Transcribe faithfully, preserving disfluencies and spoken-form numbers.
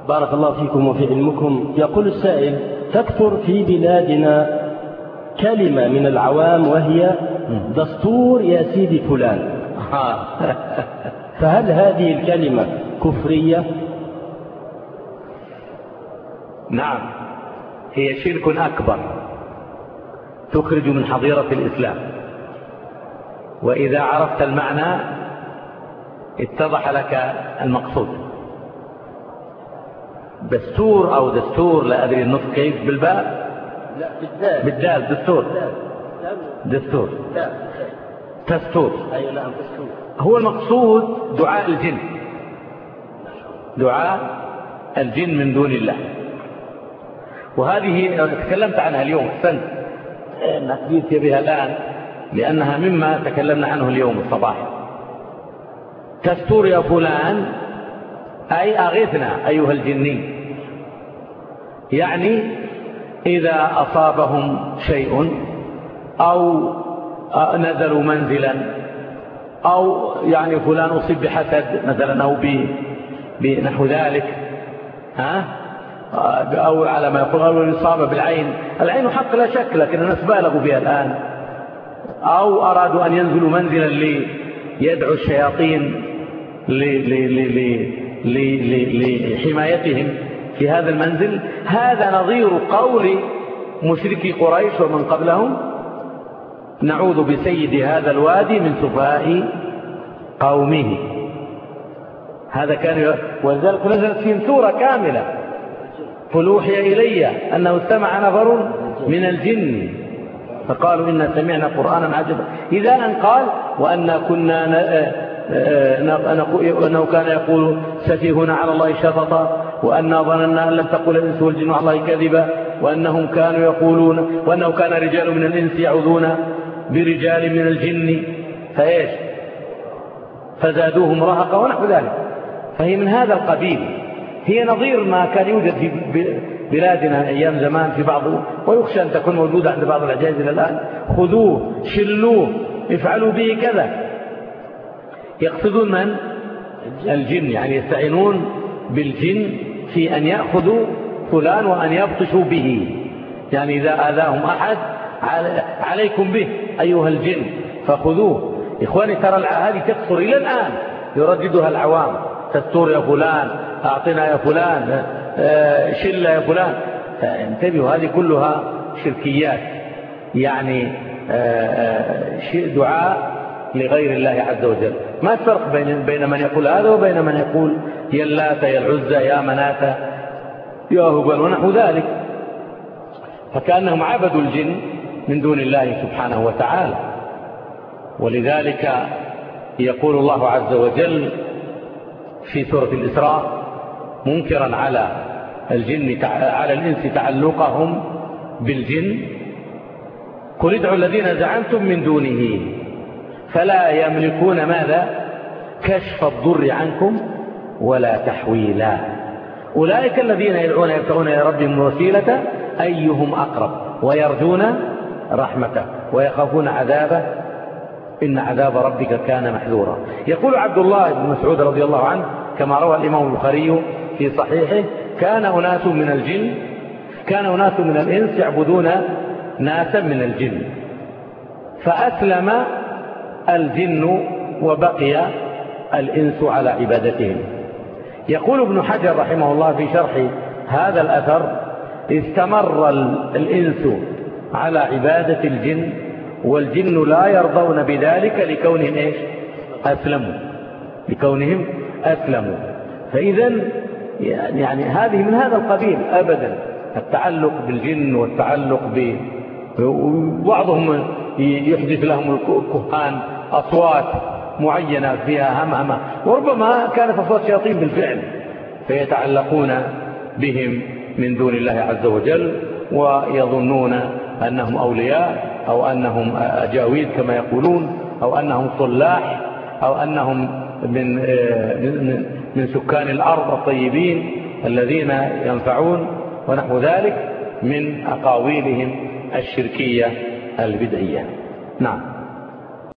بارك الله فيكم وفي علمكم. يقول السائل: تكثر في بلادنا كلمة من العوام وهي دستور يا سيدي فلان، فهل هذه الكلمة كفرية؟ نعم، هي شرك أكبر تخرج من حظيرة الإسلام، وإذا عرفت المعنى اتضح لك المقصود. دستور أو دستور، لا أدري النطق كيف، بالباء؟ لا، بالدال. بالدال. دستور. دستور. دستور. أيوة نعم، دستور. هو المقصود دعاء الجن، دعاء الجن من دون الله، وهذه تكلمت عنها اليوم. أحسنت أنك جئت بها الآن، لأنها مما تكلمنا عنه اليوم الصباح. دستور يا فلان أي أغثنا أيها الجني، يعني إذا أصابهم شيء أو نزلوا منزلا أو يعني فلان أصيب بحسد مثلا أو بنحو ذلك، ها، أو على ما يقول أو الإصابة بالعين. العين حق لا شك، لكن الناس بالغوا بها الآن. أو أرادوا أن ينزلوا منزلا ليدعوا الشياطين لحمايتهم في هذا المنزل. هذا نظير قول مشركي قريش ومن قبلهم: نعوذ بسيد هذا الوادي من سفهاء قومه. هذا كان، ولذلك نزلت فيهم سورة كاملة: قل أوحي إلي أنه استمع نفر من الجن فقالوا إنا سمعنا قرآنا عجبا. إذا أن قال: وأن كنا أنه كان يقول سفيهنا على الله شططا، وأنا ظننا أن لم تقول الإنس والجن على الله كذبا، وأنهم كانوا يقولون، وأنه كان رجال من الإنس يعوذون برجال من الجن فإيش فزادوهم رهقا ونحو ذلك. فهي من هذا القبيل، هي نظير ما كان يوجد في بلادنا أيام زمان في بعض، ويخشى أن تكون موجودة عند بعض العجائز إلى الآن: خذوه شلوه افعلوا به كذا. يقصدون من؟ الجن، يعني يستعينون بالجن في أن يأخذوا فلان وأن يبطشوا به. يعني إذا آذاهم أحد عليكم به أيها الجن فخذوه. إخواني، ترى هذه تكثر إلى الآن، يرددها العوام: تستور يا فلان، أعطنا يا فلان، شل يا فلان. انتبهوا، هذه كلها شركيات، يعني دعاء لغير الله عز وجل. ما الفرق بين بين من يقول هذا وبين من يقول يا اللات يا العزى يا مناة يا هبل ونحو ذلك؟ فكأنهم عبدوا الجن من دون الله سبحانه وتعالى. ولذلك يقول الله عز وجل في سورة الإسراء منكرا على الجن على الإنس تعلقهم بالجن: قل ادعوا الذين زعمتم من دونه فلا يملكون ماذا؟ كشف الضر عنكم ولا تحويلا. أولئك الذين يدعون يبتغون إلى ربهم الوسيلة أيهم أقرب ويرجون رحمته ويخافون عذابه إن عذاب ربك كان محذورا. يقول عبد الله بن مسعود رضي الله عنه كما روى الإمام البخاري في صحيحه: كان أناس من الجن كان أناس من الإنس يعبدون ناسا من الجن فأسلم الجن وبقي الإنس على عبادتهم. يقول ابن حجر رحمه الله في شرح هذا الأثر: استمر الإنس على عبادة الجن والجن لا يرضون بذلك لكونهم إيش؟ أسلموا لكونهم أسلموا. فإذا يعني هذه من هذا القبيل أبدا، التعلق بالجن والتعلق ب بعضهم يحدث لهم الكهان أصوات معينة فيها همهمة، وربما كانت أصوات شياطين بالفعل، فيتعلقون بهم من دون الله عز وجل ويظنون أنهم أولياء أو أنهم أجاويد كما يقولون أو أنهم صلاح أو أنهم من من سكان الأرض الطيبين الذين ينفعون ونحو ذلك من أقاويلهم الشركية البدعية. نعم.